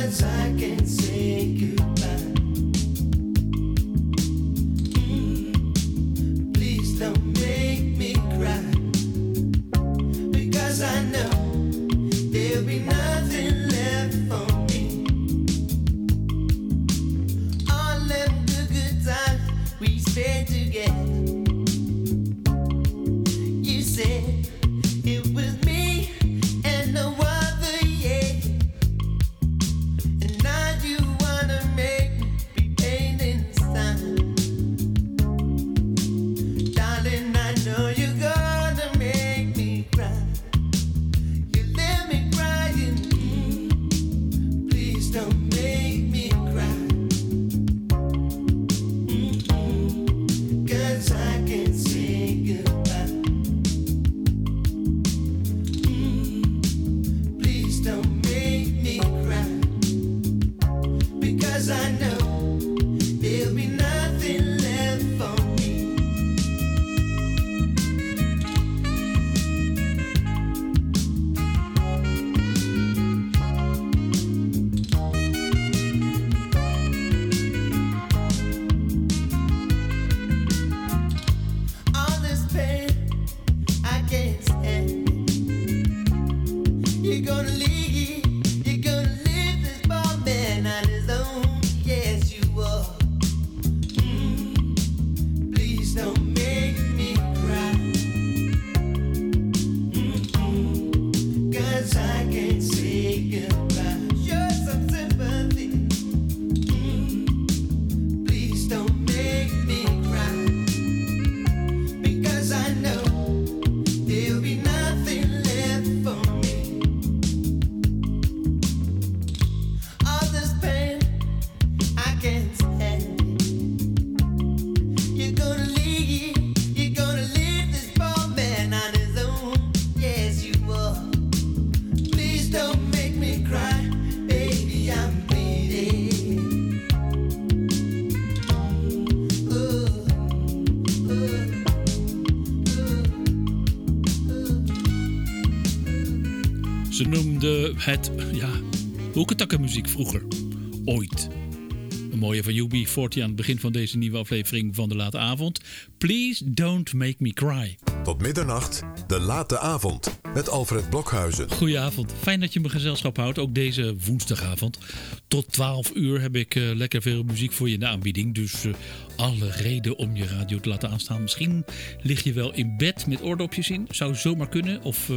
Ze noemde het, hoeketakken-muziek vroeger. Ooit. Een mooie van UB40 aan het begin van deze nieuwe aflevering van De Late Avond. Please don't make me cry. Tot middernacht, De Late Avond, met Alfred Blokhuizen. Goedenavond, fijn dat je me gezelschap houdt, ook deze woensdagavond. Tot 12 uur heb ik lekker veel muziek voor je in de aanbieding. Dus alle reden om je radio te laten aanstaan. Misschien lig je wel in bed met oordopjes in. Zou zomaar kunnen. Of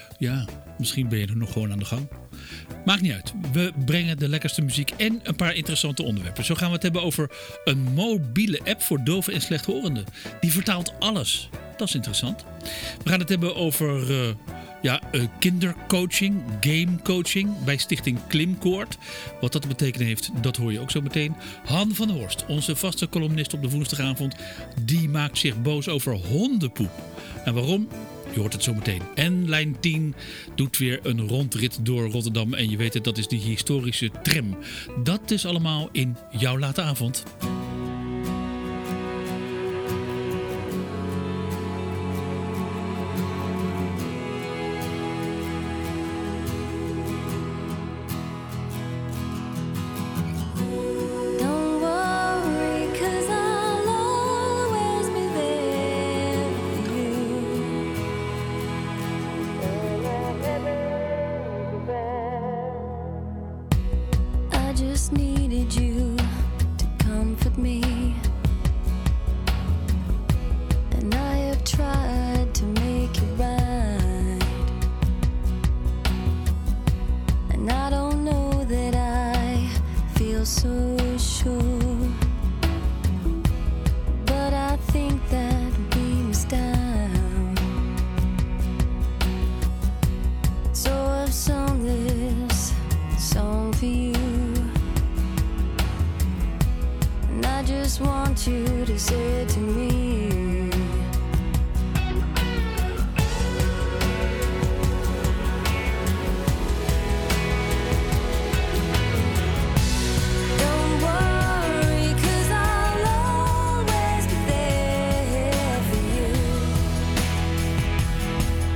misschien ben je er nog gewoon aan de gang. Maakt niet uit. We brengen de lekkerste muziek en een paar interessante onderwerpen. Zo gaan we het hebben over een mobiele app voor doven en slechthorenden. Die vertaalt alles. Dat is interessant. We gaan het hebben over kindercoaching, gamecoaching bij Stichting Klimkoord. Wat dat te betekenen heeft, dat hoor je ook zo meteen. Han van der Horst, onze vaste columnist op de woensdagavond, die maakt zich boos over hondenpoep. En waarom? Je hoort het zo meteen. En lijn 10 doet weer een rondrit door Rotterdam. En je weet het, dat is die historische tram. Dat is allemaal in jouw late avond.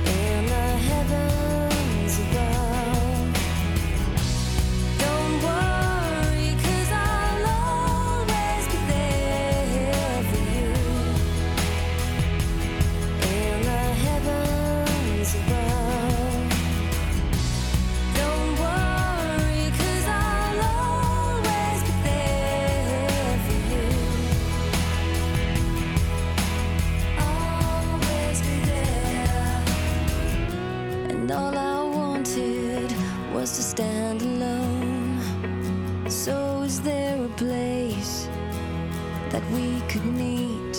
Don't worry. place that we could meet.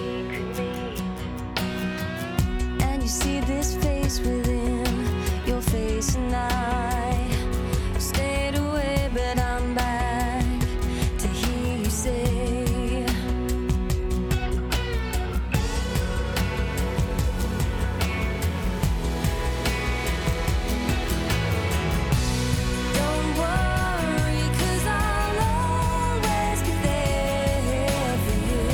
And you see this face within your face, and I stayed away, but I'm back to hear you say, don't worry, 'cause I'll always be there for you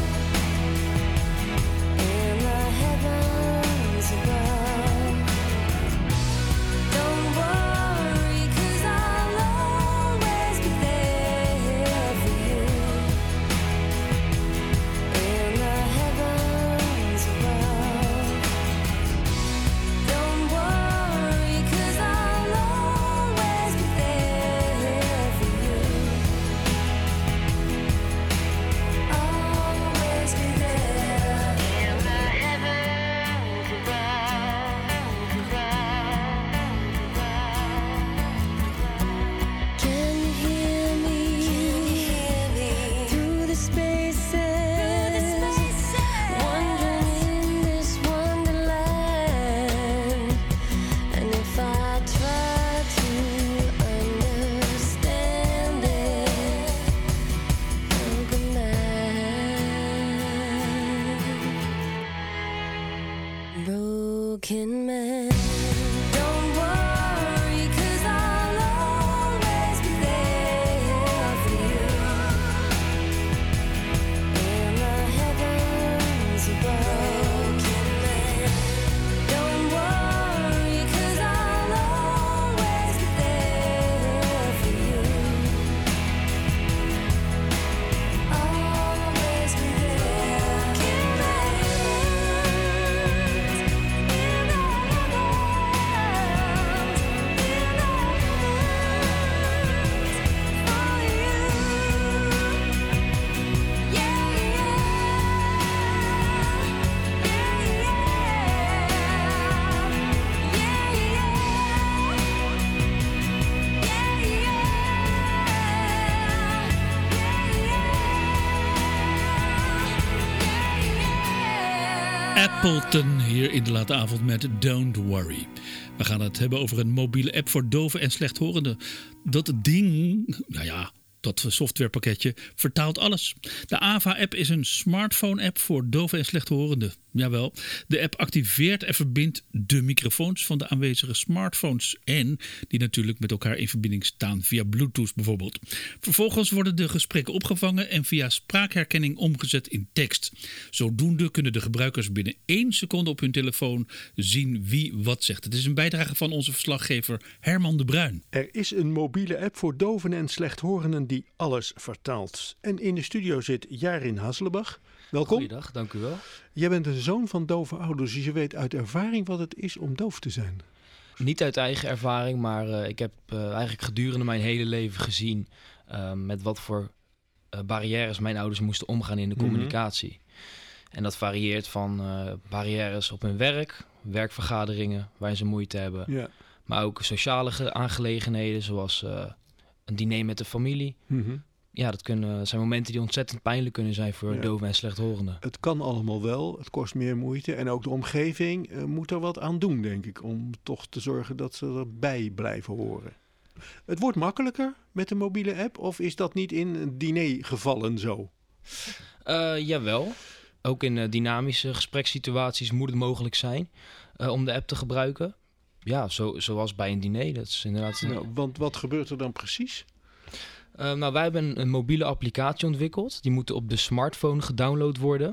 in the heavens above. Don't worry, 'cause I'll always be there for you in the heavens above. Don't worry, 'cause I'll always be there for you. Always be there in the heavens above. Can you hear me through the spaces? Wandering in this wonderland. And if I try to understand it, broken man. Don't worry, 'cause I'll always be there for you in the heavens above. Don't worry, 'cause I'll always be there for you. Always be there. Appleton hier in de late avond met Don't Worry. We gaan het hebben over een mobiele app voor doven en slechthorenden. Dat ding, dat softwarepakketje vertaalt alles. De Ava-app is een smartphone-app voor doven en slechthorenden. Jawel, de app activeert en verbindt de microfoons van de aanwezige smartphones. En die natuurlijk met elkaar in verbinding staan via Bluetooth bijvoorbeeld. Vervolgens worden de gesprekken opgevangen en via spraakherkenning omgezet in tekst. Zodoende kunnen de gebruikers binnen 1 seconde op hun telefoon zien wie wat zegt. Het is een bijdrage van onze verslaggever Herman de Bruin. Er is een mobiele app voor doven en slechthorenden die alles vertaalt. En in de studio zit Jarin Hasselbach. Welkom. Goeiedag, dank u wel. Jij bent een zoon van dove ouders, dus je weet uit ervaring wat het is om doof te zijn. Niet uit eigen ervaring, maar ik heb eigenlijk gedurende mijn hele leven gezien met wat voor barrières mijn ouders moesten omgaan in de communicatie. En dat varieert van barrières op hun werk, werkvergaderingen waar ze moeite hebben. Ja. Maar ook sociale aangelegenheden zoals een diner met de familie. Ja, dat zijn momenten die ontzettend pijnlijk kunnen zijn voor doven en slechthorenden. Het kan allemaal wel, het kost meer moeite. En ook de omgeving moet er wat aan doen, denk ik. Om toch te zorgen dat ze erbij blijven horen. Het wordt makkelijker met de mobiele app? Of is dat niet in dinergevallen zo? Jawel. Ook in dynamische gesprekssituaties moet het mogelijk zijn om de app te gebruiken. Ja, zoals bij een diner. Dat is inderdaad... want wat gebeurt er dan precies? Wij hebben een mobiele applicatie ontwikkeld. Die moet op de smartphone gedownload worden.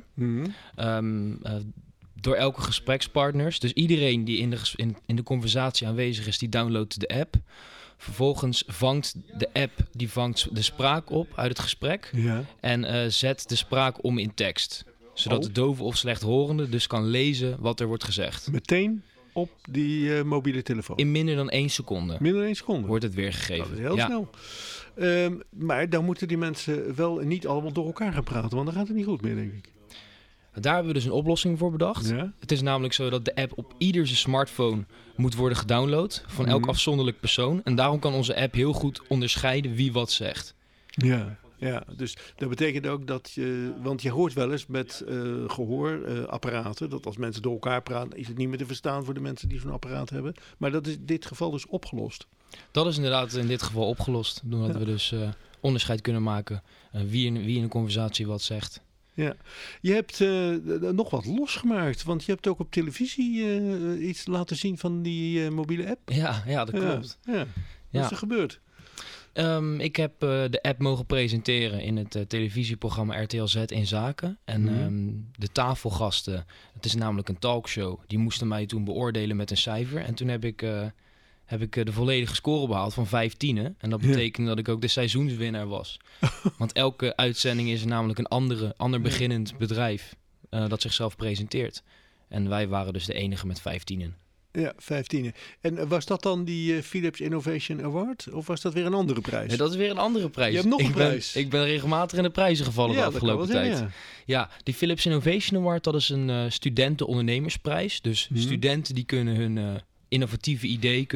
Door elke gesprekspartners. Dus iedereen die in de conversatie aanwezig is, die downloadt de app. Vervolgens vangt de app de spraak op uit het gesprek. Ja. En zet de spraak om in tekst. Zodat de dove of slechthorende dus kan lezen wat er wordt gezegd. Meteen op die mobiele telefoon? In minder dan 1 seconde. Minder dan 1 seconde? Wordt het weergegeven. Dat is heel snel. Maar dan moeten die mensen wel niet allemaal door elkaar gaan praten. Want dan gaat het niet goed meer, denk ik. Daar hebben we dus een oplossing voor bedacht. Ja? Het is namelijk zo dat de app op ieder zijn smartphone moet worden gedownload. Van elk afzonderlijk persoon. En daarom kan onze app heel goed onderscheiden wie wat zegt. Ja. Ja, dus dat betekent ook dat je... Want je hoort wel eens met gehoorapparaten... dat als mensen door elkaar praten... is het niet meer te verstaan voor de mensen die zo'n apparaat hebben. Maar dat is in dit geval dus opgelost. Dat is inderdaad in dit geval opgelost. Doordat we dus onderscheid kunnen maken... wie in een conversatie wat zegt. Ja, je hebt nog wat losgemaakt. Want je hebt ook op televisie iets laten zien van die mobiele app. Ja, dat klopt. Ja. Wat is er gebeurd? Ik heb de app mogen presenteren in het televisieprogramma RTL Z in Zaken. En de tafelgasten, het is namelijk een talkshow, die moesten mij toen beoordelen met een cijfer. En toen heb ik de volledige score behaald van 5 tienen. En dat betekende dat ik ook de seizoenswinnaar was. Want elke uitzending is namelijk een ander beginnend bedrijf dat zichzelf presenteert. En wij waren dus de enige met 5 tienen. Ja, 15. En was dat dan die Philips Innovation Award? Of was dat weer een andere prijs? Nee, dat is weer een andere prijs. Je hebt nog een prijs. Ik ben regelmatig in de prijzen gevallen de afgelopen tijd. Ja, die Philips Innovation Award, dat is een studenten-ondernemersprijs. Dus studenten die kunnen hun innovatieve idee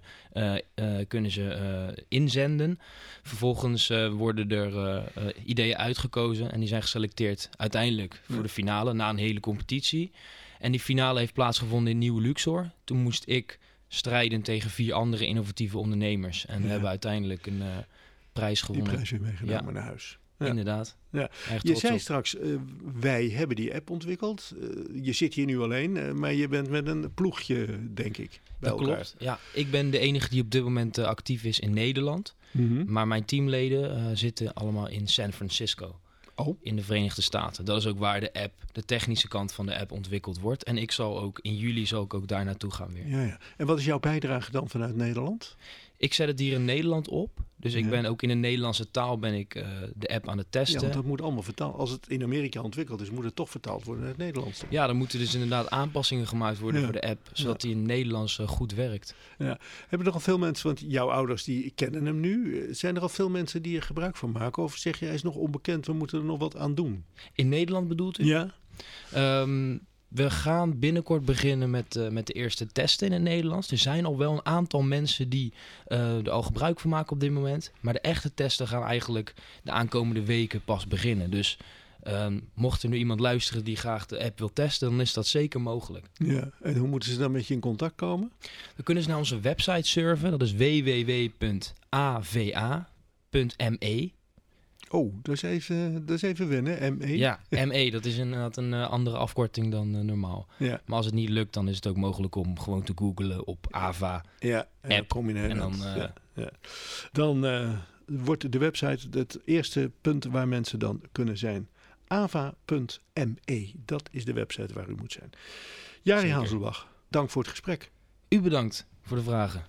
kunnen ze inzenden. Vervolgens worden er ideeën uitgekozen en die zijn geselecteerd uiteindelijk voor de finale na een hele competitie. En die finale heeft plaatsgevonden in Nieuw-Luxor. Toen moest ik strijden tegen 4 andere innovatieve ondernemers. En we hebben uiteindelijk een prijs gewonnen. Die prijs weer meegenomen naar huis. Ja. Inderdaad. Ja. Je zei straks, wij hebben die app ontwikkeld. Je zit hier nu alleen, maar je bent met een ploegje, denk ik, bij elkaar. Klopt. Ja, ik ben de enige die op dit moment actief is in Nederland. Maar mijn teamleden zitten allemaal in San Francisco. In de Verenigde Staten. Dat is ook waar de technische kant van de app ontwikkeld wordt. En in juli zal ik ook daar naartoe gaan weer. Ja. En wat is jouw bijdrage dan vanuit Nederland? Ik zet het hier in Nederland op. Dus ik ben ook in de Nederlandse taal de app aan het testen. Ja, want dat moet allemaal vertaald. Als het in Amerika ontwikkeld is, moet het toch vertaald worden naar het Nederlands. Ja, dan moeten dus inderdaad aanpassingen gemaakt worden voor de app. Zodat die in het Nederlands goed werkt. Ja. Hebben er al veel mensen, want jouw ouders die kennen hem nu. Zijn er al veel mensen die er gebruik van maken? Of zeg je, hij is nog onbekend, we moeten er nog wat aan doen? In Nederland bedoelt u? Ja. We gaan binnenkort beginnen met de eerste testen in het Nederlands. Er zijn al wel een aantal mensen die er al gebruik van maken op dit moment. Maar de echte testen gaan eigenlijk de aankomende weken pas beginnen. Dus mocht er nu iemand luisteren die graag de app wil testen, dan is dat zeker mogelijk. Ja, en hoe moeten ze dan met je in contact komen? Dan kunnen ze naar onze website surfen. Dat is www.ava.me. Oh, dat is even wennen, ME. Ja, ME, dat is inderdaad een andere afkorting dan normaal. Ja. Maar als het niet lukt, dan is het ook mogelijk om gewoon te googlen op AVA. Ja, en dan kom je in Nederland. Dan wordt de website het eerste punt waar mensen dan kunnen zijn. ava.me, dat is de website waar u moet zijn. Jari Hazelbach, dank voor het gesprek. U bedankt voor de vragen.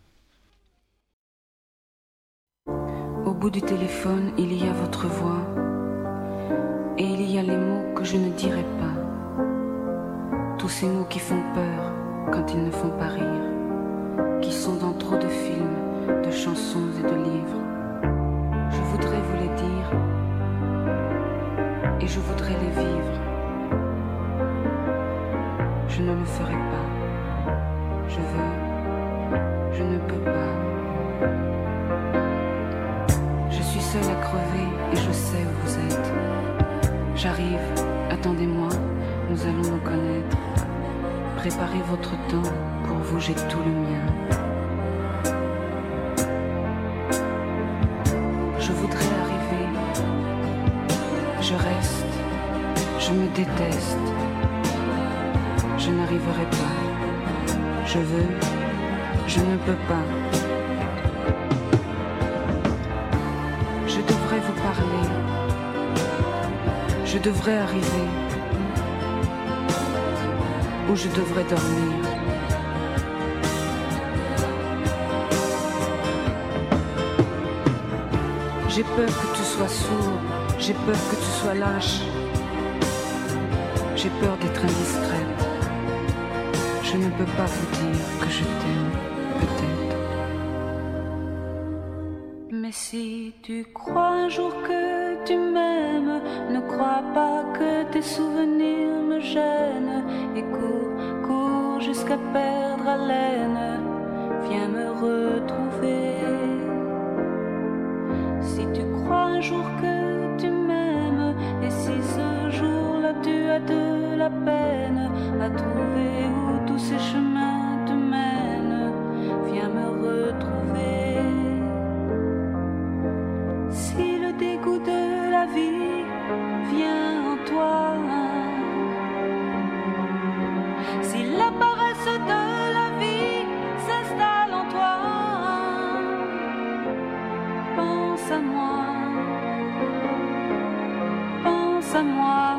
Au bout du téléphone, il y a votre voix. Et il y a les mots que je ne dirai pas. Tous ces mots qui font peur quand ils ne font pas rire. Qui sont dans trop de films, de chansons et de livres. Je voudrais vous les dire. Et je voudrais les vivre. Je ne le ferai pas. Je veux. Je ne peux pas. Je suis seule à crever et je sais où vous êtes. J'arrive, attendez-moi, nous allons nous connaître. Préparez votre temps, pour vous j'ai tout le mien. Je voudrais arriver, je reste, je me déteste. Je n'arriverai pas, je veux, je ne peux pas. Je devrais vous parler, je devrais arriver, ou je devrais dormir. J'ai peur que tu sois sourd, j'ai peur que tu sois lâche. J'ai peur d'être indiscrète. Je ne peux pas vous dire que je t'aime, peut-être. Mais si tu crois un jour que tu m'aimes, ne crois pas que tes souvenirs me gênent. Et cours, cours jusqu'à perdre haleine. Viens me retrouver. Si tu crois un jour que tu m'aimes, et si ce jour-là tu as de la peine à trouver où tous ces chemins te mènent, viens me retrouver. Si le dégoût de la vie vient en toi, si la paresse de la vie s'installe en toi, pense à moi, pense à moi.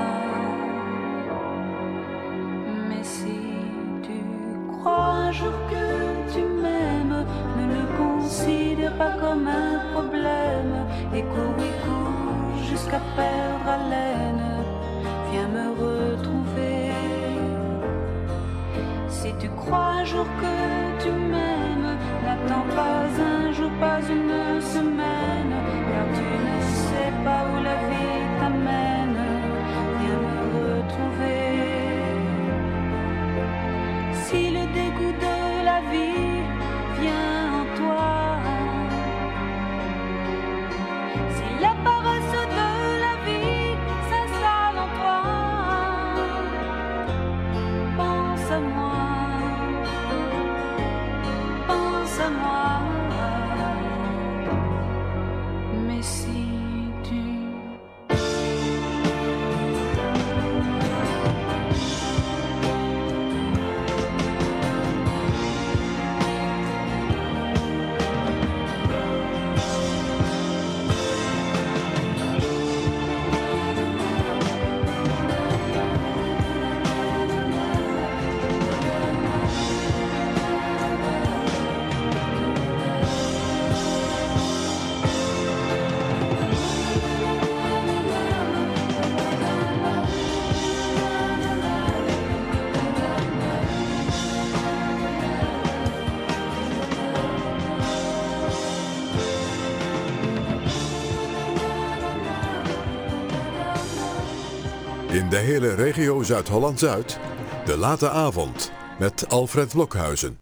Mais si tu crois un jour que tu m'aimes, ne le considère pas comme un problème, et cours jusqu'à perdre haleine, viens me retrouver. Si tu crois un jour que tu m'aimes, n'attends pas un jour, pas une semaine, car tu ne sais pas où la vie t'amène, viens me retrouver. Si le dégoût de la vie vient en toi, si la paresse de la vie s'installe en toi, pense à moi, pense à moi. Mais si tu In de hele regio Zuid-Holland-Zuid, de late avond met Alfred Blokhuizen.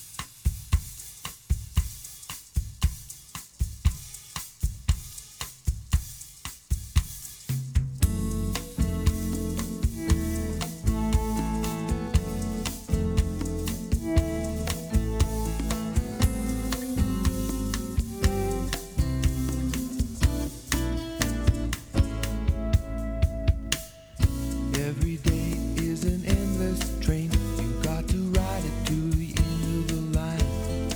Every day is an endless train. You got to ride it to the end of the line.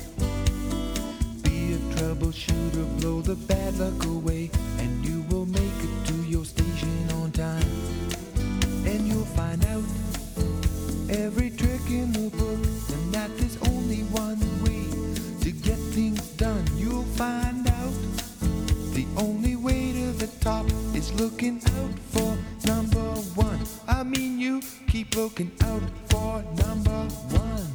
Be a troubleshooter, blow the bad luck away, and you will make it to your station on time. And you'll find out every trick in the book, and that there's only one way to get things done. You'll find out the only way to the top is looking out for number one. I mean, you keep looking out for number one.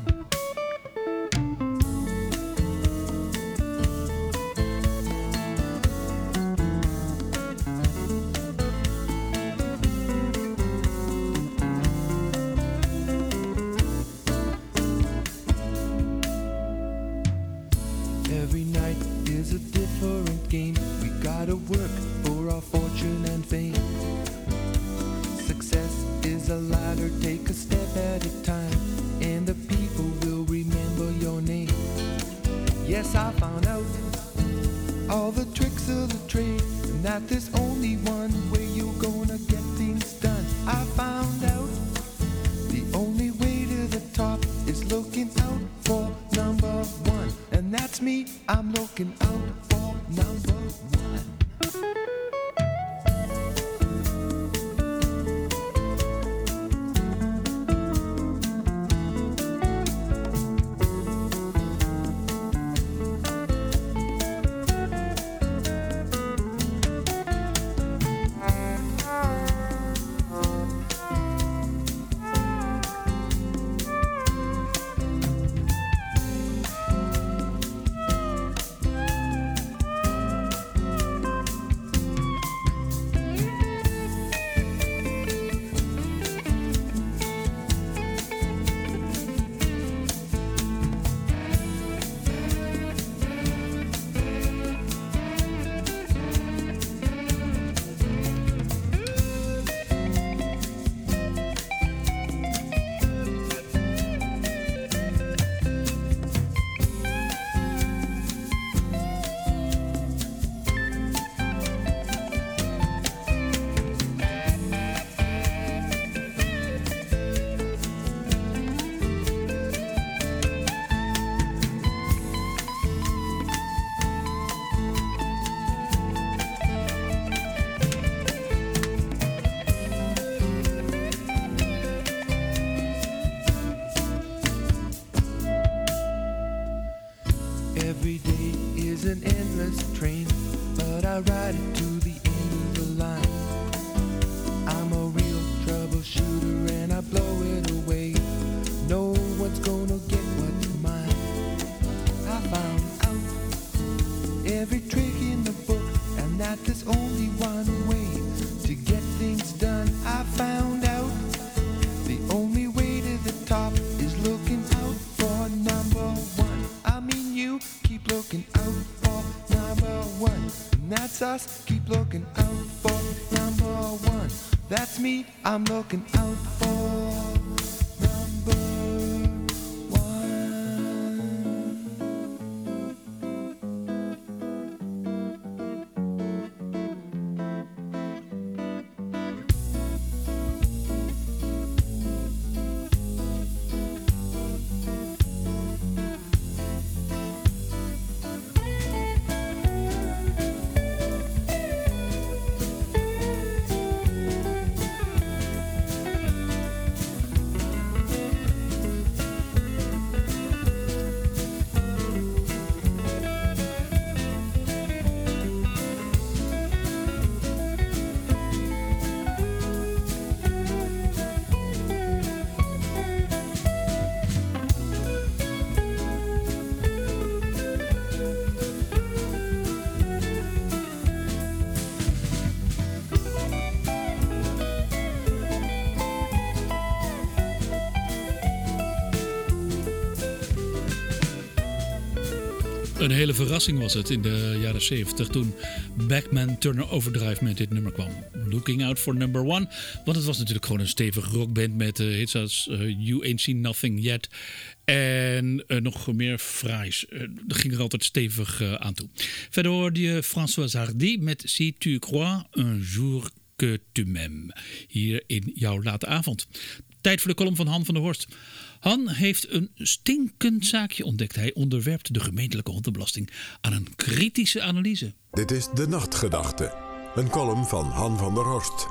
Every night is a different game. We gotta work for our fortune and fame. Success is a ladder, take a step at a time, and the people will remember your name. Yes, I found out all the tricks of the trade, and that there's only one way you're gonna get things done. I found out the only way to the top is looking out for number one, and that's me, I'm looking out for number one. I ride it to the end of the line. I'm a real troubleshooter and I blow it away. No one's gonna get what's mine. I found out every trick in the book, and that there's only one way to get things done. I found out the only way to the top is looking out for number one. I mean, you keep looking out for number one, and that's us. Keep looking out for number one. That's me. I'm looking out for number one. Een hele verrassing was het in de jaren 70 toen Bachman Turner Overdrive met dit nummer kwam. Looking Out for Number One. Want het was natuurlijk gewoon een stevige rockband met hits als You Ain't Seen Nothing Yet. En nog meer fraais. Dat ging er altijd stevig aan toe. Verder hoorde je François Hardy met Si tu crois un jour que tu m'aimes. Hier in jouw late avond. Tijd voor de column van Han van der Horst. Han heeft een stinkend zaakje ontdekt. Hij onderwerpt de gemeentelijke hondenbelasting aan een kritische analyse. Dit is De Nachtgedachte, een column van Han van der Horst.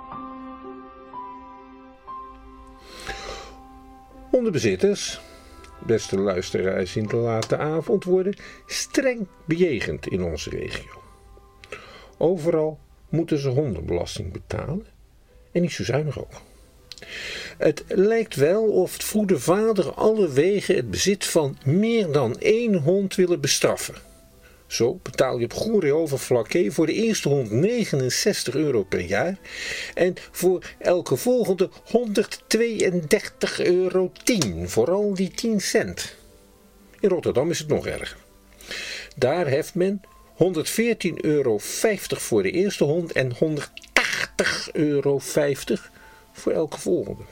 Hondenbezitters, beste luisteraars in de late avond, worden streng bejegend in onze regio. Overal moeten ze hondenbelasting betalen en niet zo zuinig ook. Het lijkt wel of het goede vader alle wegen het bezit van meer dan 1 hond willen bestraffen. Zo betaal je op Goeree Overflakkee voor de eerste hond €69 per jaar en voor elke volgende €132,10, vooral die 10 cent. In Rotterdam is het nog erger. Daar heft men €114,50 voor de eerste hond en €180,50 voor elke volgende.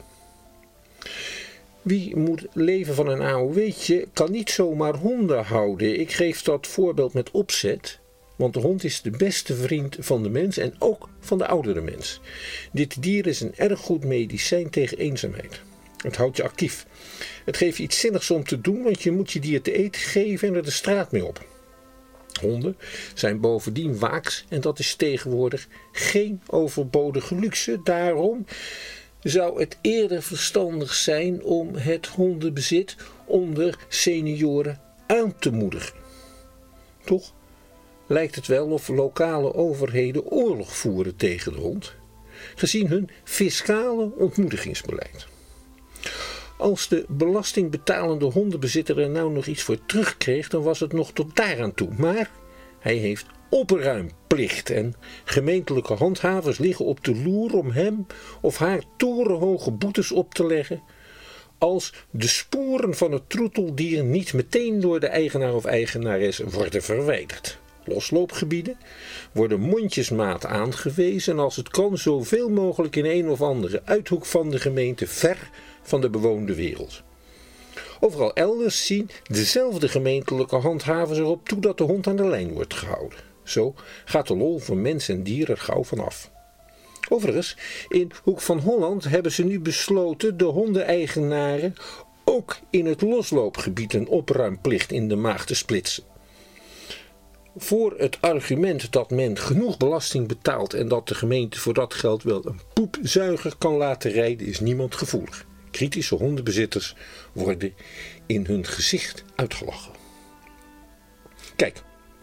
Wie moet leven van een AOW'tje kan niet zomaar honden houden. Ik geef dat voorbeeld met opzet, want de hond is de beste vriend van de mens en ook van de oudere mens. Dit dier is een erg goed medicijn tegen eenzaamheid. Het houdt je actief. Het geeft je iets zinnigs om te doen, want je moet je dier te eten geven en er de straat mee op. Honden zijn bovendien waaks en dat is tegenwoordig geen overbodige luxe. Daarom zou het eerder verstandig zijn om het hondenbezit onder senioren aan te moedigen. Toch lijkt het wel of lokale overheden oorlog voeren tegen de hond, gezien hun fiscale ontmoedigingsbeleid. Als de belastingbetalende hondenbezitter er nou nog iets voor terugkreeg, dan was het nog tot daaraan toe. Maar hij heeft opruimplicht en gemeentelijke handhavers liggen op de loer om hem of haar torenhoge boetes op te leggen als de sporen van het troeteldier niet meteen door de eigenaar of eigenares worden verwijderd. Losloopgebieden worden mondjesmaat aangewezen en als het kan zoveel mogelijk in een of andere uithoek van de gemeente ver van de bewoonde wereld. Overal elders zien dezelfde gemeentelijke handhavers erop toe dat de hond aan de lijn wordt gehouden. Zo gaat de lol van mens en dier er gauw vanaf. Overigens, in Hoek van Holland hebben ze nu besloten de hondeneigenaren ook in het losloopgebied een opruimplicht in de maag te splitsen. Voor het argument dat men genoeg belasting betaalt en dat de gemeente voor dat geld wel een poepzuiger kan laten rijden, is niemand gevoelig. Kritische hondenbezitters worden in hun gezicht uitgelachen. Kijk,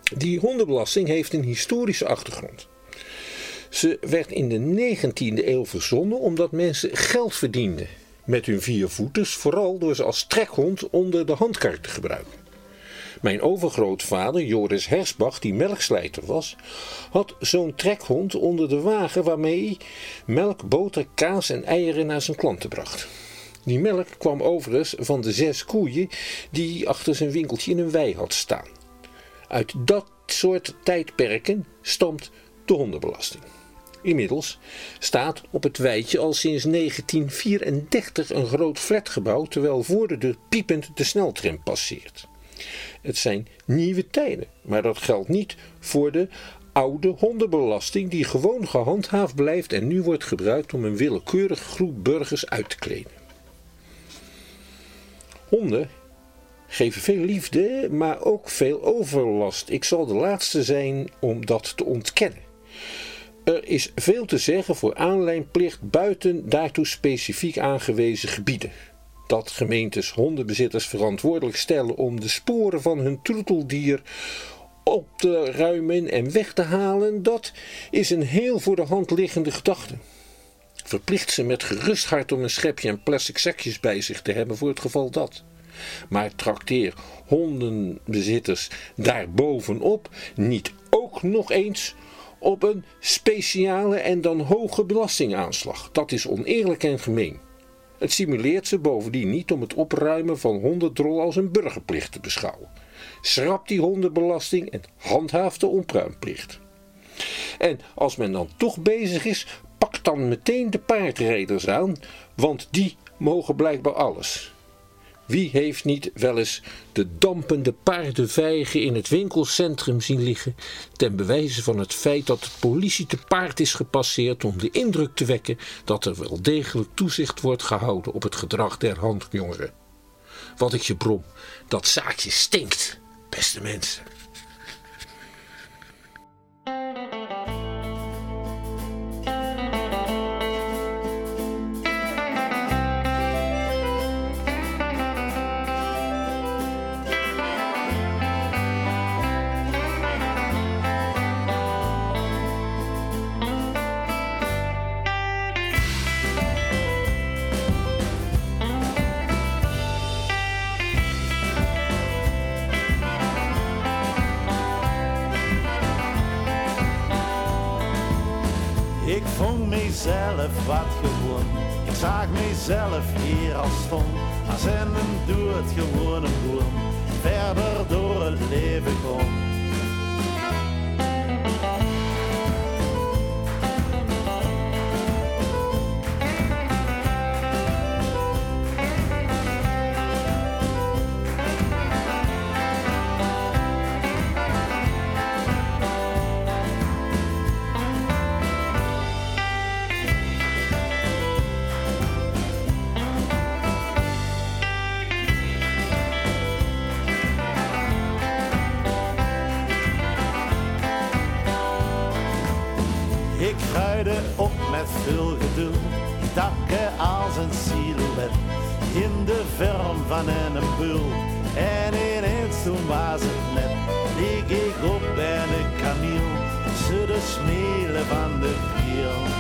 Die hondenbelasting heeft een historische achtergrond. Ze werd in de 19e eeuw verzonnen omdat mensen geld verdienden met hun viervoeters, vooral door ze als trekhond onder de handkar te gebruiken. Mijn overgrootvader, Joris Hersbach, die melkslijter was, had zo'n trekhond onder de wagen waarmee hij melk, boter, kaas en eieren naar zijn klanten bracht. Die melk kwam overigens van de 6 koeien die hij achter zijn winkeltje in een wei had staan. Uit dat soort tijdperken stamt de hondenbelasting. Inmiddels staat op het weitje al sinds 1934 een groot flatgebouw, terwijl voor de deur piepend de sneltram passeert. Het zijn nieuwe tijden, maar dat geldt niet voor de oude hondenbelasting die gewoon gehandhaafd blijft en nu wordt gebruikt om een willekeurige groep burgers uit te kleden. Honden geven veel liefde, maar ook veel overlast. Ik zal de laatste zijn om dat te ontkennen. Er is veel te zeggen voor aanlijnplicht buiten daartoe specifiek aangewezen gebieden. Dat gemeentes hondenbezitters verantwoordelijk stellen om de sporen van hun troeteldier op te ruimen en weg te halen, dat is een heel voor de hand liggende gedachte. Verplicht ze met gerust hart om een schepje en plastic zakjes bij zich te hebben voor het geval dat. Maar trakteer hondenbezitters daarbovenop niet ook nog eens op een speciale en dan hoge belastingaanslag. Dat is oneerlijk en gemeen. Het stimuleert ze bovendien niet om het opruimen van hondendrol als een burgerplicht te beschouwen. Schrap die hondenbelasting en handhaaf de opruimplicht. En als men dan toch bezig is, pak dan meteen de paardrijders aan, want die mogen blijkbaar alles. Wie heeft niet wel eens de dampende paardenvijgen in het winkelcentrum zien liggen, ten bewijze van het feit dat de politie te paard is gepasseerd om de indruk te wekken dat er wel degelijk toezicht wordt gehouden op het gedrag der handjongeren. Wat ik je brom, dat zaakje stinkt, beste mensen. Ik vond mezelf wat gewoon. Ik zag mezelf hier als stom. Als een doodgewone boom. Verder door het leven kom. Ik groeide op met veel geduld, takken als een silhouet, in de vorm van een bul. En ineens toen was het net, liep ik op bij een kameel, tussen de smelen van de wiel.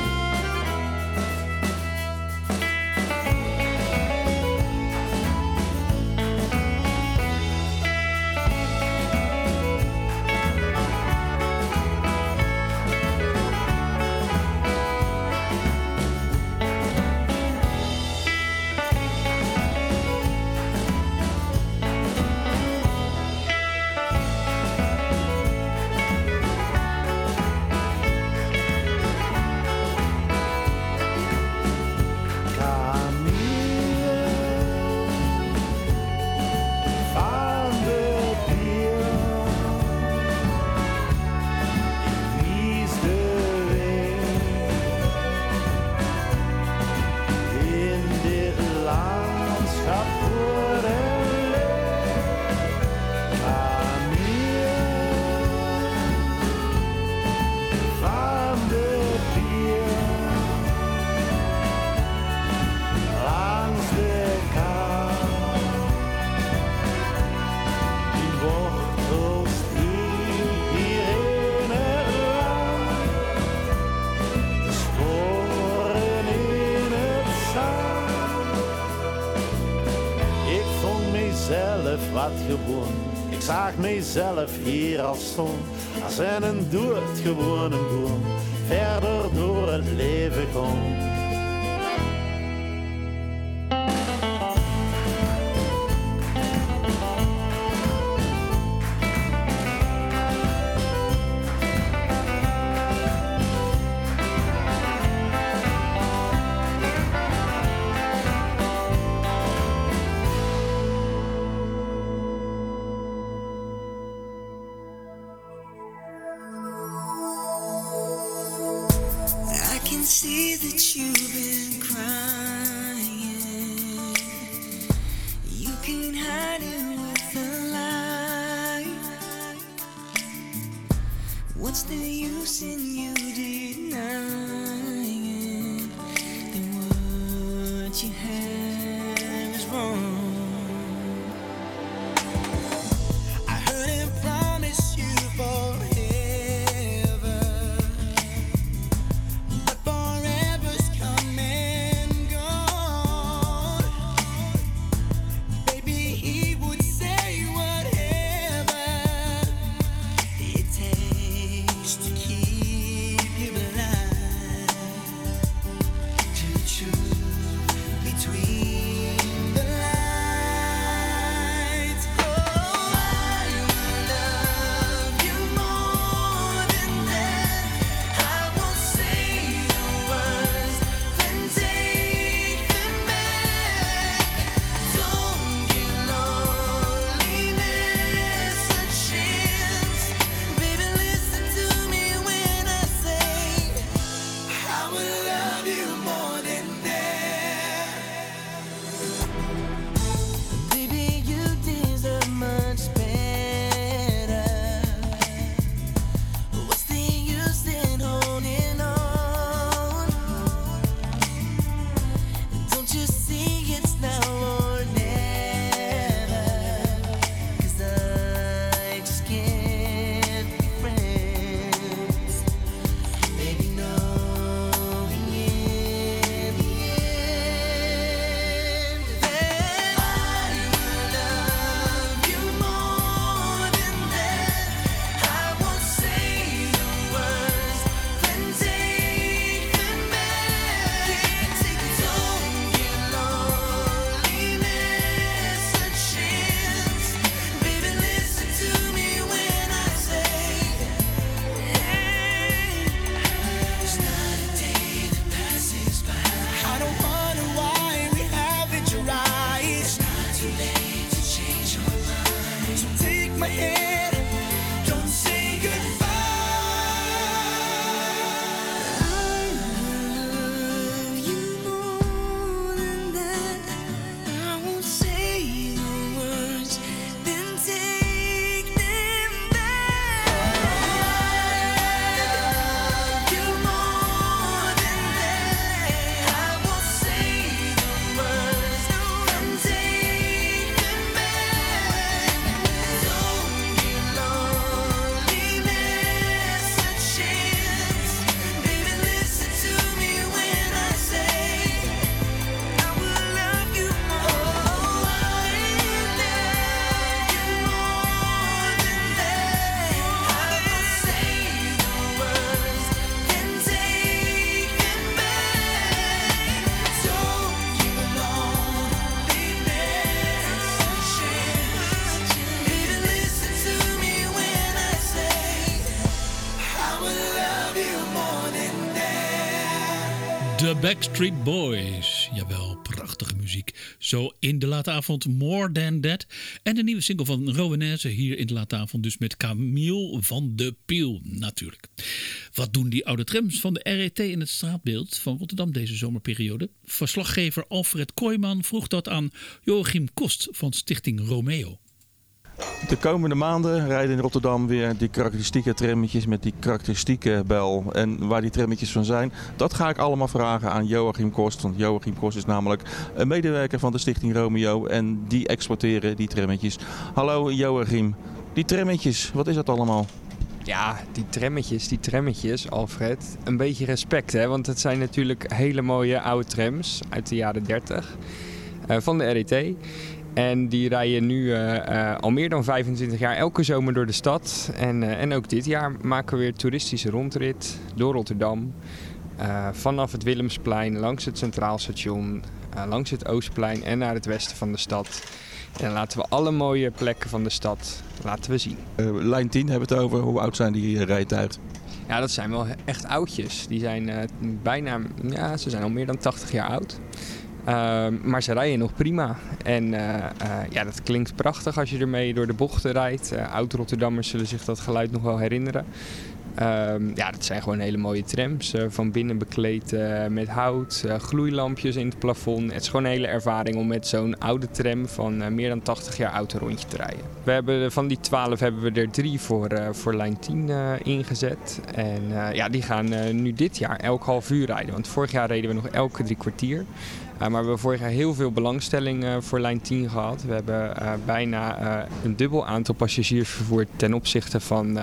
wat gewoon. Ik zag mijzelf hier als stond, als een doodgewone boom, verder door het leven kon. See that you've been crying. You can't hide it with a lie. What's the use in you denying that what you have is wrong? I heard him promise you forever. De Backstreet Boys. Jawel, prachtige muziek. Zo in de late avond, More Than That. En de nieuwe single van Rowanese hier in de late avond. Dus met Camille van de Piel, natuurlijk. Wat doen die oude trams van de RET in het straatbeeld van Rotterdam deze zomerperiode? Verslaggever Alfred Kooijman vroeg dat aan Joachim Kost van Stichting Romeo. De komende maanden rijden in Rotterdam weer die karakteristieke trammetjes met die karakteristieke bel. En waar die trammetjes van zijn, dat ga ik allemaal vragen aan Joachim Kost. Want Joachim Kost is namelijk een medewerker van de Stichting Romeo en die exporteren die trammetjes. Hallo Joachim, die trammetjes, wat is dat allemaal? Ja, die trammetjes, Alfred. Een beetje respect, hè? Want het zijn natuurlijk hele mooie oude trams uit de jaren 30 van de RET. En die rijden nu al meer dan 25 jaar elke zomer door de stad. En ook dit jaar maken we weer toeristische rondrit door Rotterdam. Vanaf het Willemsplein, langs het Centraal Station, langs het Oostplein en naar het westen van de stad. En dan laten we alle mooie plekken van de stad zien. Lijn 10 hebben we het over. Hoe oud zijn die rijtuigen? Ja, dat zijn wel echt oudjes. Die zijn ze zijn al meer dan 80 jaar oud. Maar ze rijden nog prima. En dat klinkt prachtig als je ermee door de bochten rijdt. Oud-Rotterdammers zullen zich dat geluid nog wel herinneren. Dat zijn gewoon hele mooie trams. Van binnen bekleed met hout, gloeilampjes in het plafond. Het is gewoon een hele ervaring om met zo'n oude tram van meer dan 80 jaar oud een rondje te rijden. We hebben van die 12 hebben we er 3 voor lijn 10 ingezet. En die gaan nu dit jaar elk half uur rijden. Want vorig jaar reden we nog elke 3 kwartier. Maar we hebben vorig jaar heel veel belangstelling voor lijn 10 gehad. We hebben bijna een dubbel aantal passagiers vervoerd ten opzichte van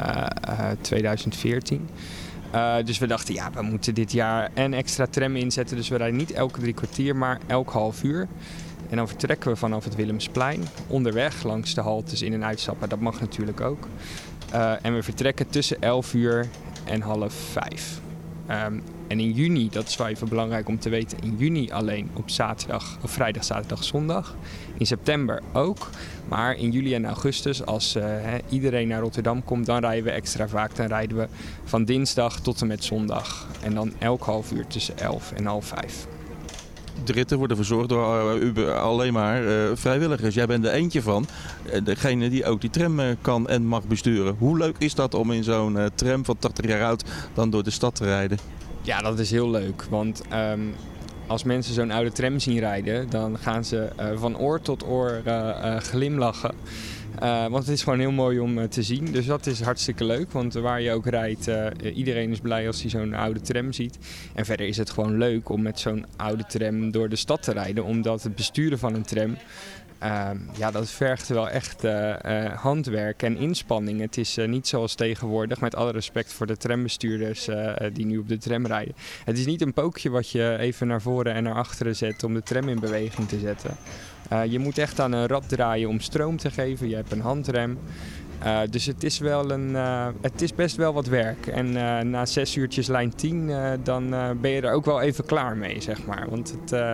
2014. Dus we dachten, we moeten dit jaar een extra tram inzetten. Dus we rijden niet elke 3 kwartier, maar elk half uur. En dan vertrekken we vanaf het Willemsplein. Onderweg langs de haltes in- en uitstappen, dat mag natuurlijk ook. En we vertrekken tussen 11 uur en 4:30. En in juni, dat is wel even belangrijk om te weten, in juni alleen op vrijdag, zaterdag, zondag. In september ook. Maar in juli en augustus, als iedereen naar Rotterdam komt, dan rijden we extra vaak. Dan rijden we van dinsdag tot en met zondag. En dan elk half uur tussen 11 en 4:30. De ritten worden verzorgd door alleen maar vrijwilligers. Jij bent er eentje van. Degene die ook die tram kan en mag besturen. Hoe leuk is dat om in zo'n tram van 80 jaar oud dan door de stad te rijden? Ja, dat is heel leuk. Want als mensen zo'n oude tram zien rijden, dan gaan ze van oor tot oor glimlachen. Want het is gewoon heel mooi om te zien. Dus dat is hartstikke leuk. Want waar je ook rijdt, iedereen is blij als hij zo'n oude tram ziet. En verder is het gewoon leuk om met zo'n oude tram door de stad te rijden. Omdat het besturen van een tram, dat vergt wel echt handwerk en inspanning. Het is niet zoals tegenwoordig, met alle respect voor de trambestuurders die nu op de tram rijden. Het is niet een pookje wat je even naar voren en naar achteren zet om de tram in beweging te zetten. Je moet echt aan een rad draaien om stroom te geven. Je hebt een handrem. Dus het is best wel wat werk. En na 6 uurtjes lijn 10, dan ben je er ook wel even klaar mee, zeg maar. Want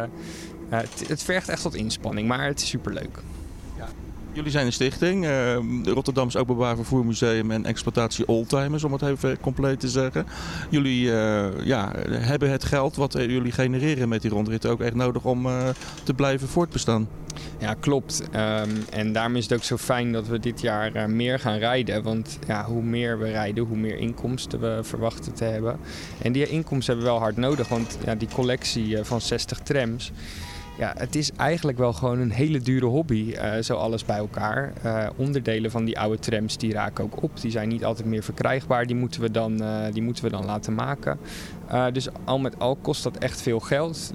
het vergt echt wat inspanning, maar het is superleuk. Jullie zijn een stichting, Rotterdams Openbaar Vervoer Museum en Exploitatie Oldtimers, om het even compleet te zeggen. Jullie hebben het geld wat jullie genereren met die rondrit ook echt nodig om te blijven voortbestaan. Ja, klopt. En daarom is het ook zo fijn dat we dit jaar meer gaan rijden. Want hoe meer we rijden, hoe meer inkomsten we verwachten te hebben. En die inkomsten hebben we wel hard nodig, want die collectie van 60 trams, het is eigenlijk wel gewoon een hele dure hobby, zo alles bij elkaar. Onderdelen van die oude trams die raken ook op. Die zijn niet altijd meer verkrijgbaar. Die moeten we dan laten maken. Dus al met al kost dat echt veel geld.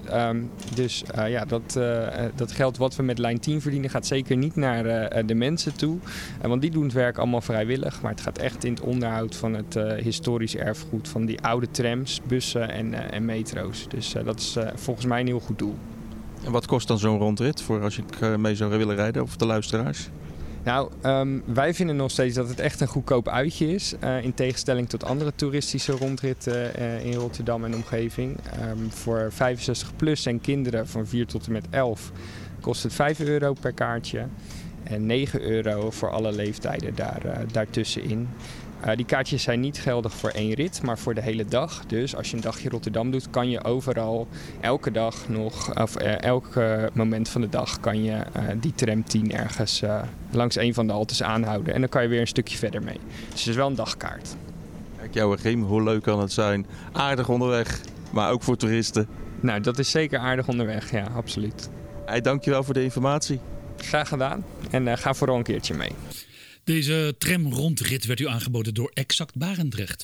Dat geld wat we met lijn 10 verdienen gaat zeker niet naar de mensen toe. Want die doen het werk allemaal vrijwillig. Maar het gaat echt in het onderhoud van het historisch erfgoed van die oude trams, bussen en metro's. Dus dat is volgens mij een heel goed doel. En wat kost dan zo'n rondrit voor als je mee zou willen rijden, of de luisteraars? Nou, wij vinden nog steeds dat het echt een goedkoop uitje is. In tegenstelling tot andere toeristische rondritten in Rotterdam en omgeving. Voor 65 plus en kinderen van 4 tot en met 11 kost het €5 per kaartje. En €9 voor alle leeftijden daartussenin. Die kaartjes zijn niet geldig voor 1 rit, maar voor de hele dag. Dus als je een dagje Rotterdam doet, kan je overal elke dag nog, of elk moment van de dag, kan je die tram 10 ergens langs een van de haltes aanhouden. En dan kan je weer een stukje verder mee. Dus het is wel een dagkaart. Kijk, Joachim, hoe leuk kan het zijn? Aardig onderweg, maar ook voor toeristen. Nou, dat is zeker aardig onderweg, ja, absoluut. Dankjewel voor de informatie. Graag gedaan en ga vooral een keertje mee. Deze tramrondrit werd u aangeboden door Exact Barendrecht.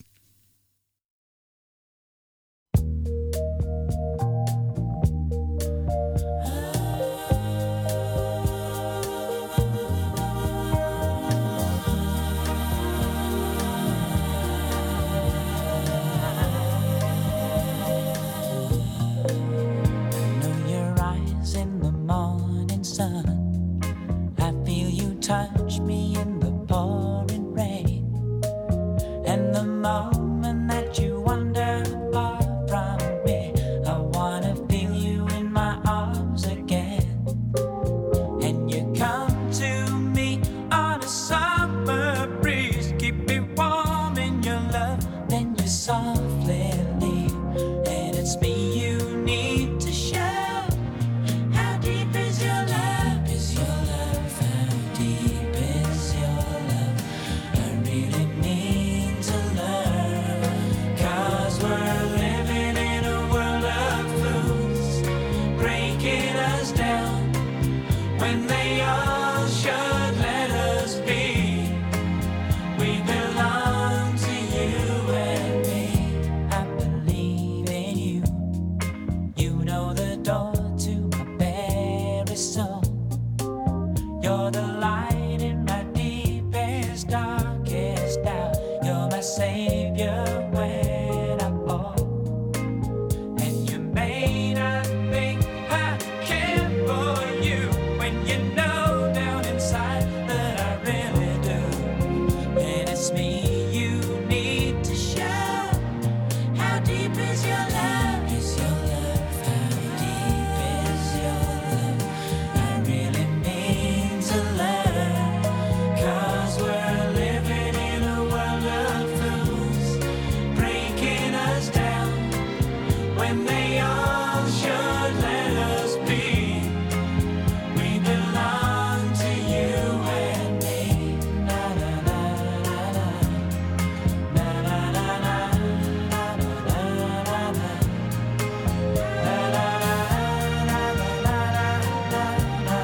when I fall. And you may not think I care for you when you know down inside that I really do. And it's me you need to show. How deep is your love? Is your love? How deep is your love? I really mean to love. 'Cause we're living in a world of fools, breaking us down when they all should let us be. We belong to you and me. Na na na na na. Na na na na. Na na na na na. Na na na na na na.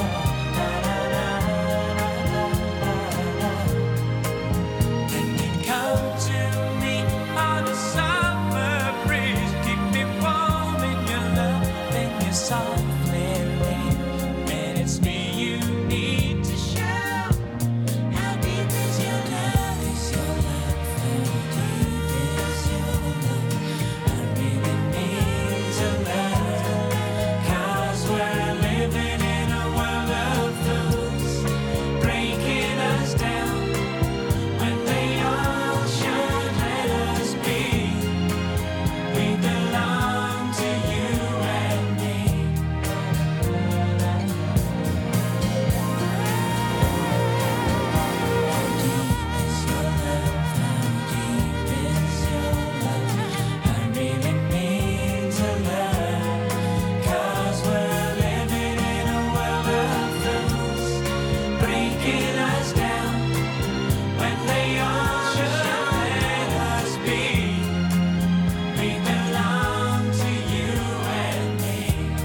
Then you come to me on a summer breeze, keep me warm in your love, then you softly leave. And it's me you need to show. How deep is your love? Is your love? How deep is your love? I really mean to love. 'Cause we're living in a world of fools, breaking us down when they all should let us be. We belong to you and me. How deep is your love? How deep is your love? I really mean to love. 'Cause we're living in a world of fools, breaking us down when they all should let us be. We belong to you and me.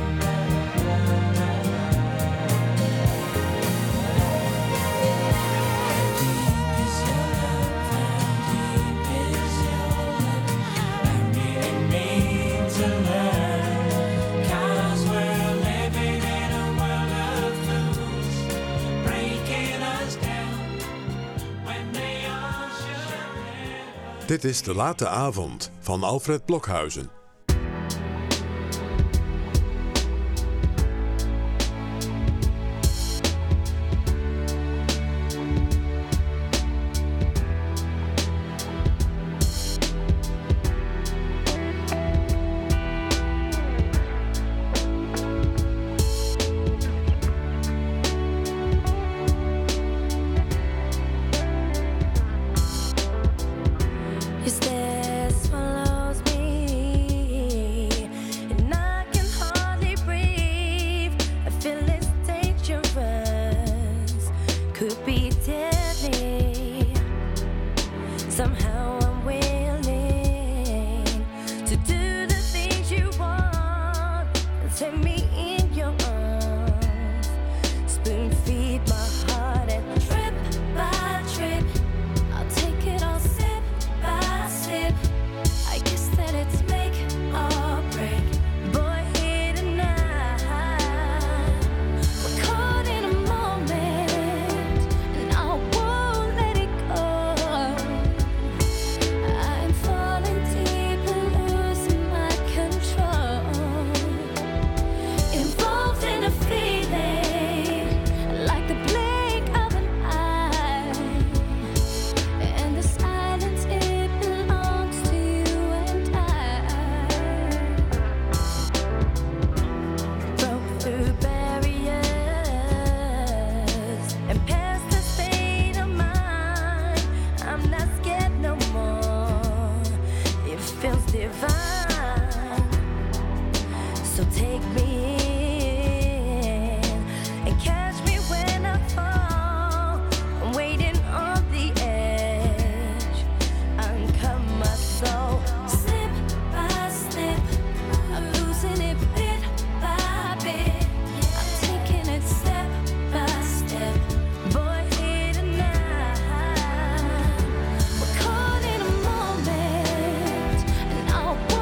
How deep is your love? How deep is your love? I really mean to love. 'Cause we're living in a world of fools, breaking us down when they all should let us. Dit is De Late Avond van Alfred Blokhuizen. Your stare swallows me, and I can hardly breathe. I feel it's dangerous, could be deadly. Somehow I'm willing to do the things you want and take me in your arms. Spoon feed my heart and trip by trip, I'll take it all sip by sip. I guess that it's make or break. Boy, here tonight, we're caught in a moment, and I won't let it go. I'm falling deep and losing my control. Involved in a feeling like the blink of an eye. And the silence, it belongs to you and I. Broke through barriers and past the state of mind. I'm not scared no more. It feels divine. So take me in and catch me when I fall. I'm waiting on the edge. Uncover my soul, slip by slip. I'm losing it bit by bit. I'm taking it step by step. Boy, here tonight, we're caught in a moment, and I won't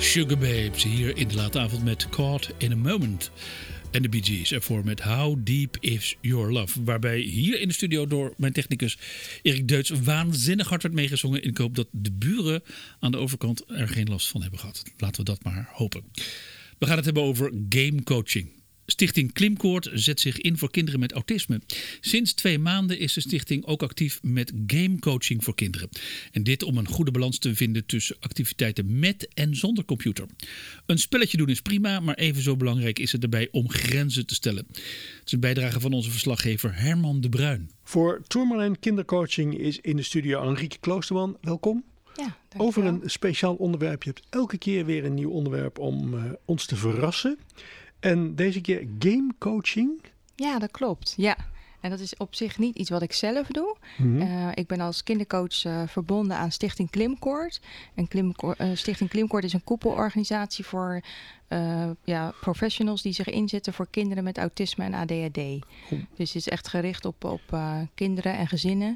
Sugar Babes hier in de late avond met Caught in a Moment. En de Bee Gees ervoor met How Deep Is Your Love. Waarbij hier in de studio door mijn technicus Erik Deutz waanzinnig hard werd meegezongen. En ik hoop dat de buren aan de overkant er geen last van hebben gehad. Laten we dat maar hopen. We gaan het hebben over gamecoaching. Stichting Klimkoord zet zich in voor kinderen met autisme. Sinds 2 maanden is de stichting ook actief met gamecoaching voor kinderen. En dit om een goede balans te vinden tussen activiteiten met en zonder computer. Een spelletje doen is prima, maar even zo belangrijk is het erbij om grenzen te stellen. Het is een bijdrage van onze verslaggever Herman de Bruin. Voor Tourmaline Kindercoaching is in de studio Henrike Kloosterman. Welkom. Ja, over een speciaal onderwerp. Je hebt elke keer weer een nieuw onderwerp om ons te verrassen. En deze keer gamecoaching. Ja, dat klopt. Ja. En dat is op zich niet iets wat ik zelf doe. Mhm. Ik ben als kindercoach verbonden aan Stichting Klimkoord. En Stichting Klimkoord is een koepelorganisatie voor professionals die zich inzetten voor kinderen met autisme en ADHD. Dus het is echt gericht op kinderen en gezinnen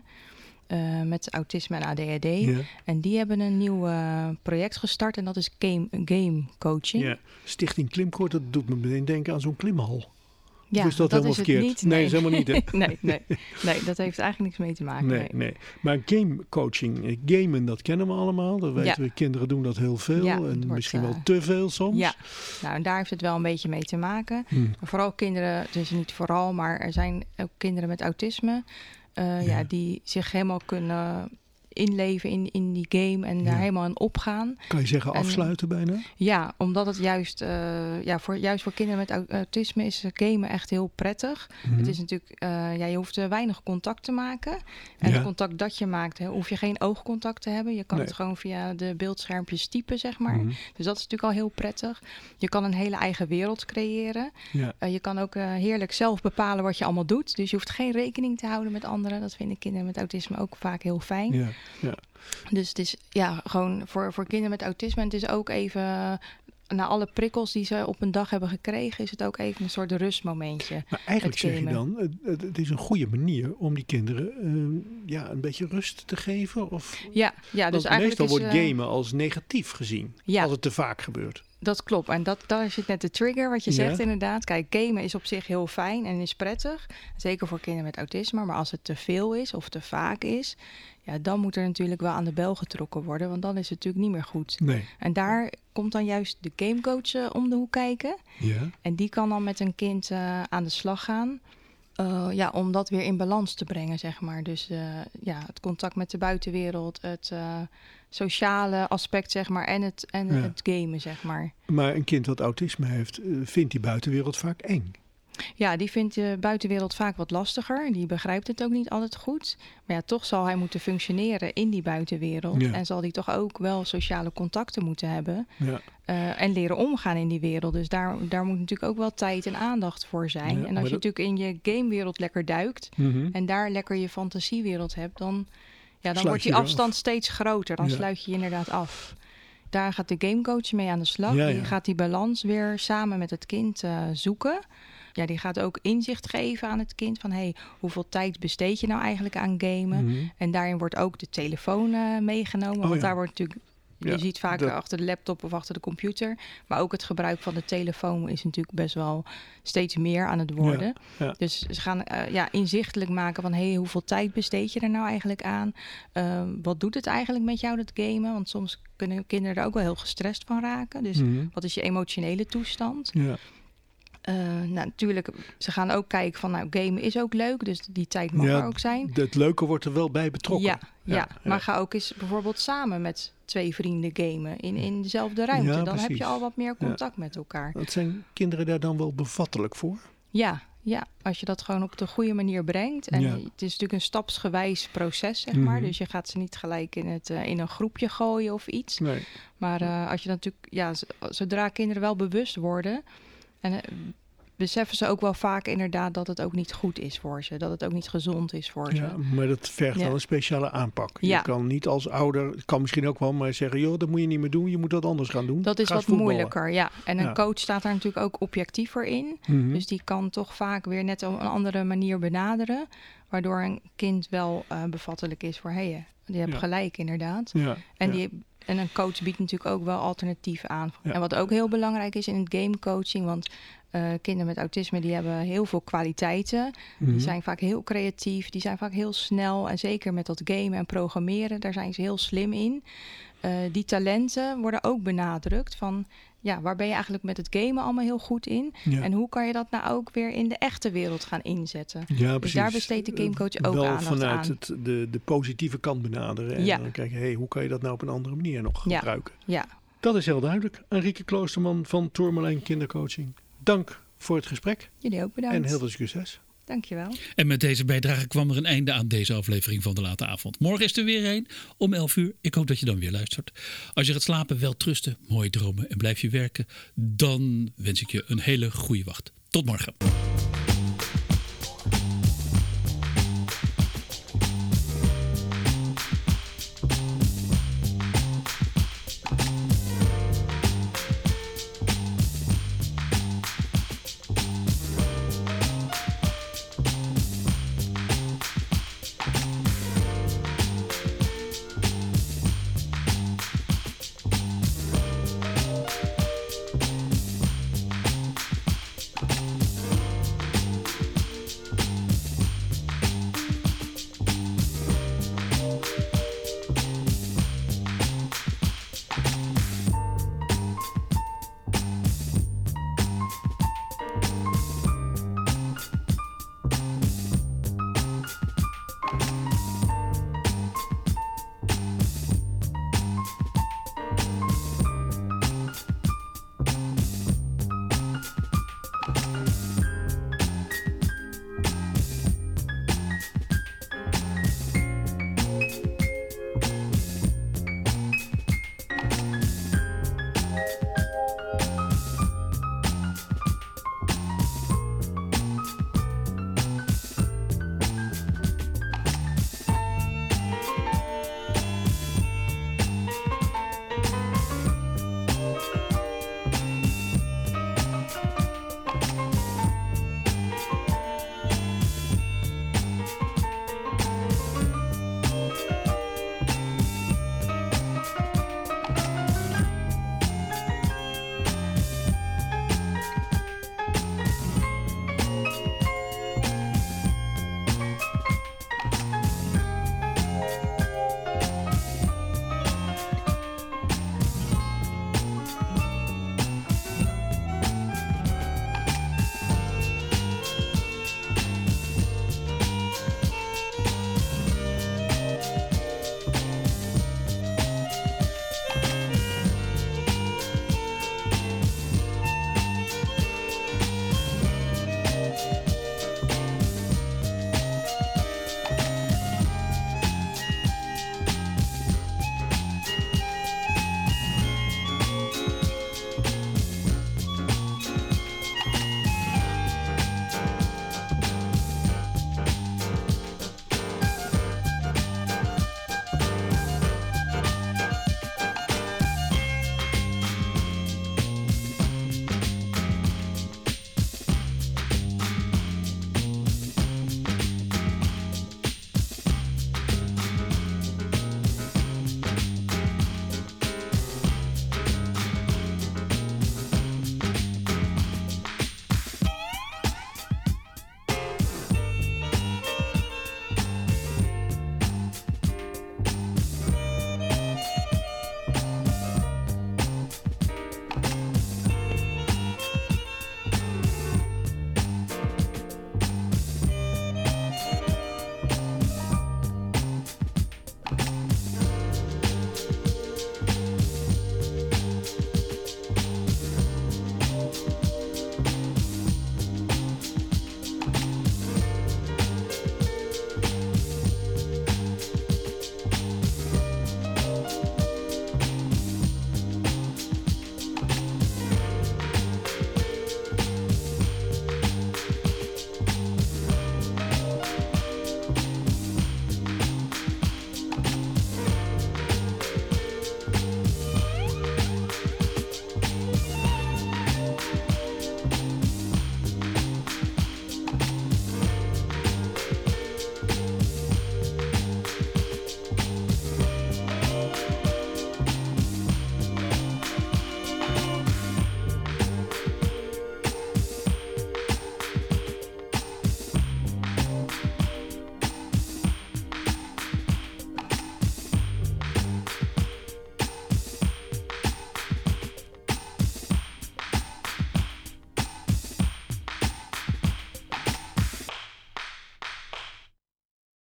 met autisme en ADHD. Ja. En die hebben een nieuw project gestart en dat is gamecoaching. Ja. Stichting Klimkoord, dat doet me meteen denken aan zo'n klimhal. Ja, of is dat helemaal is het verkeerd? niet. Nee, is helemaal niet. Hè? nee, dat heeft eigenlijk niks mee te maken. Nee. Maar gamecoaching, gamen, dat kennen we allemaal. Dat weten we, kinderen doen dat heel veel. Ja, en wordt, misschien wel te veel soms. Ja, nou en daar heeft het wel een beetje mee te maken. Vooral kinderen, dus niet vooral, maar er zijn ook kinderen met autisme. Die zich helemaal kunnen inleven in die game en daar helemaal in opgaan. Kan je zeggen afsluiten bijna? Ja, omdat het juist voor kinderen met autisme is gamen echt heel prettig. Het is natuurlijk, je hoeft weinig contact te maken. En het contact dat je maakt, hoef je geen oogcontact te hebben. Je kan het gewoon via de beeldschermpjes typen, zeg maar. Dus dat is natuurlijk al heel prettig. Je kan een hele eigen wereld creëren. Ja. Je kan ook heerlijk zelf bepalen wat je allemaal doet. Dus je hoeft geen rekening te houden met anderen. Dat vinden kinderen met autisme ook vaak heel fijn. Ja. Ja. Dus het is gewoon voor kinderen met autisme. En het is ook even, na alle prikkels die ze op een dag hebben gekregen, is het ook even een soort rustmomentje. Maar eigenlijk zeg je dan, het is een goede manier om die kinderen een beetje rust te geven? Of? Ja, dus eigenlijk meestal is, wordt gamen als negatief gezien, als het te vaak gebeurt. Dat klopt. En daar zit net de trigger, wat je zegt inderdaad. Kijk, gamen is op zich heel fijn en is prettig. Zeker voor kinderen met autisme. Maar als het te veel is of te vaak is, dan moet er natuurlijk wel aan de bel getrokken worden. Want dan is het natuurlijk niet meer goed. Nee. En daar komt dan juist de gamecoach om de hoek kijken. Ja. En die kan dan met een kind aan de slag gaan. Om dat weer in balans te brengen, zeg maar. Dus het contact met de buitenwereld, het sociale aspect, zeg maar, en het gamen, zeg maar. Maar een kind dat autisme heeft, vindt die buitenwereld vaak eng. Ja, die vindt de buitenwereld vaak wat lastiger. Die begrijpt het ook niet altijd goed. Maar toch zal hij moeten functioneren in die buitenwereld. Ja. En zal hij toch ook wel sociale contacten moeten hebben. Ja. En leren omgaan in die wereld. Dus daar moet natuurlijk ook wel tijd en aandacht voor zijn. Ja, en als je natuurlijk in je gamewereld lekker duikt en daar lekker je fantasiewereld hebt, dan wordt die afstand steeds groter. Dan sluit je je inderdaad af. Daar gaat de gamecoach mee aan de slag. Ja. Die gaat die balans weer samen met het kind zoeken. Ja, die gaat ook inzicht geven aan het kind van hoeveel tijd besteed je nou eigenlijk aan gamen? En daarin wordt ook de telefoon meegenomen. Want daar wordt natuurlijk, je ziet vaak achter de laptop of achter de computer. Maar ook het gebruik van de telefoon is natuurlijk best wel steeds meer aan het worden. Ja. Dus ze gaan inzichtelijk maken van hoeveel tijd besteed je er nou eigenlijk aan? Wat doet het eigenlijk met jou, dat gamen? Want soms kunnen kinderen er ook wel heel gestrest van raken. Dus wat is je emotionele toestand? Ja. Natuurlijk, ze gaan ook kijken van, gamen is ook leuk, dus die tijd mag er ook zijn. Het leuke wordt er wel bij betrokken. Ja, maar ga ook eens bijvoorbeeld samen met 2 vrienden gamen in dezelfde ruimte. Dan precies. heb je al wat meer contact met elkaar. Dat zijn kinderen daar dan wel bevattelijk voor? Ja, als je dat gewoon op de goede manier brengt. En het is natuurlijk een stapsgewijs proces, zeg maar. Dus je gaat ze niet gelijk in een groepje gooien of iets. Nee. Maar als je natuurlijk, zodra kinderen wel bewust worden, en beseffen ze ook wel vaak inderdaad dat het ook niet goed is voor ze. Dat het ook niet gezond is voor ze. Ja, maar dat vergt wel een speciale aanpak. Ja. Je kan niet als ouder, kan misschien ook wel maar zeggen, joh, dat moet je niet meer doen. Je moet dat anders gaan doen. Dat is Ga wat voetballen. moeilijker, ja. En een coach staat daar natuurlijk ook objectiever in. Dus die kan toch vaak weer net op een andere manier benaderen. Waardoor een kind wel bevattelijk is voor, je hebt gelijk inderdaad. Ja, en die En een coach biedt natuurlijk ook wel alternatieven aan. Ja. En wat ook heel belangrijk is in het gamecoaching, want kinderen met autisme die hebben heel veel kwaliteiten. Die zijn vaak heel creatief, die zijn vaak heel snel. En zeker met dat gamen en programmeren, daar zijn ze heel slim in. Die talenten worden ook benadrukt van... Ja, waar ben je eigenlijk met het gamen allemaal heel goed in? Ja. En hoe kan je dat nou ook weer in de echte wereld gaan inzetten? Ja, dus precies. daar besteedt de gamecoach ook wel aandacht vanuit aan. de positieve kant benaderen. En dan kijken, hoe kan je dat nou op een andere manier nog gebruiken? Ja. Dat is heel duidelijk. Enrique Kloosterman van Tourmalijn Kindercoaching. Dank voor het gesprek. Jullie ook bedankt. En heel veel succes. Dankjewel. En met deze bijdrage kwam er een einde aan deze aflevering van De Late Avond. Morgen is er weer een om 11 uur. Ik hoop dat je dan weer luistert. Als je gaat slapen, wel trusten, mooie dromen en blijf je werken. Dan wens ik je een hele goede wacht. Tot morgen.